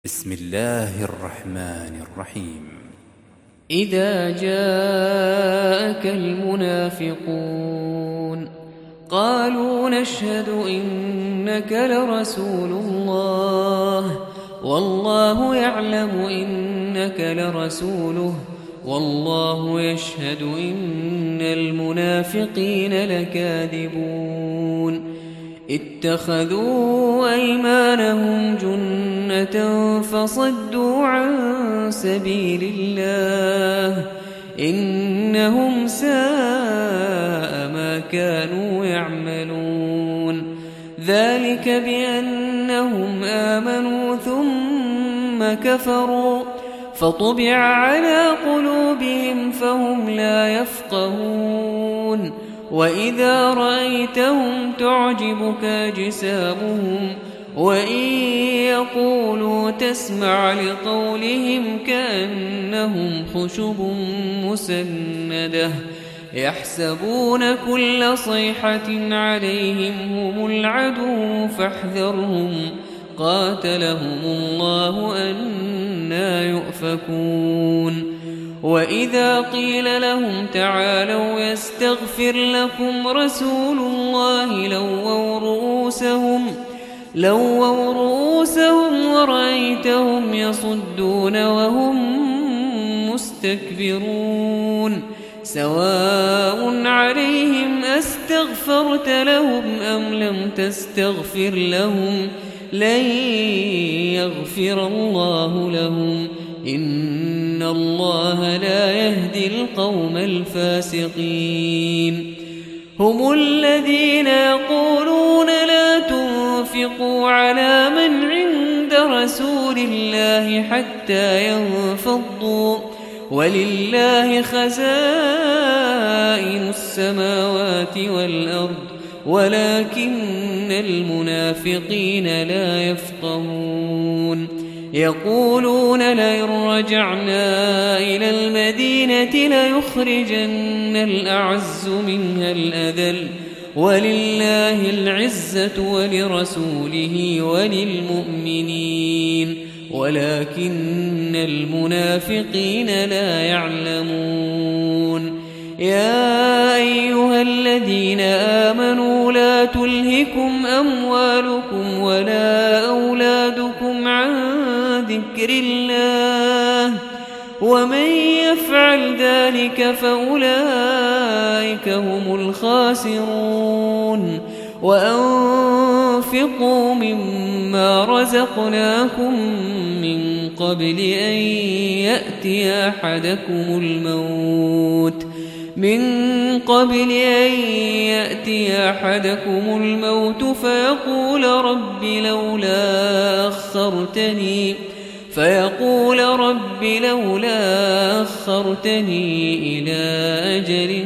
بسم الله الرحمن الرحيم. إذا جاءك المنافقون قالوا نشهد إنك لرسول الله والله يعلم إنك لرسوله والله يشهد إن المنافقين لكاذبون اتخذوا أيمانهم جنة فصدوا عن سبيل الله إنهم ساء ما كانوا يعملون ذلك بأنهم آمنوا ثم كفروا فطبع على قلوبهم فهم لا يفقهون وإذا رأيتهم تعجبك أجسامهم وإن يقولوا تسمع لقولهم كأنهم خشب مسندة يحسبون كل صيحة عليهم هم العدو فاحذرهم قاتلهم الله أنى يؤفكون وإذا قيل لهم تعالوا يستغفر لكم رسول الله لووا رؤوسهم ورأيتهم يصدون وهم مستكبرون سواء عليهم أستغفرت لهم أم لم تستغفر لهم لن يغفر الله لهم إن الله لا يهدي القوم الفاسقين هم الذين يقولون لا تنفقوا على من عند رسول الله حتى ينفضوا ولله خزائن السماوات والأرض ولكن المنافقين لا يفقهون يقولون لئن رجعنا إلى المدينة ليخرجن الأعز منها الأذل ولله العزة ولرسوله وللمؤمنين ولكن المنافقين لا يعلمون يا أيها الذين آمنوا لا تلهكم أموالكم ولا أولادكم عن ذكر الله ومن يفعل ذلك فأولئك هم الخاسرون وأنفقوا مما رزقناكم من قبل أن يأتي أحدكم الموت فيقول رب لولا أخرتني إلى أجل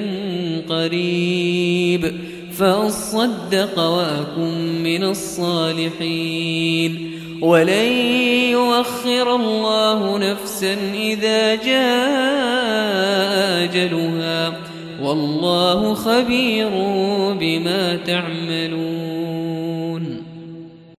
قريب فأصدق وأكن من الصالحين ولن يؤخر الله نفسا إذا جاء أجلها والله خبير بما تعملون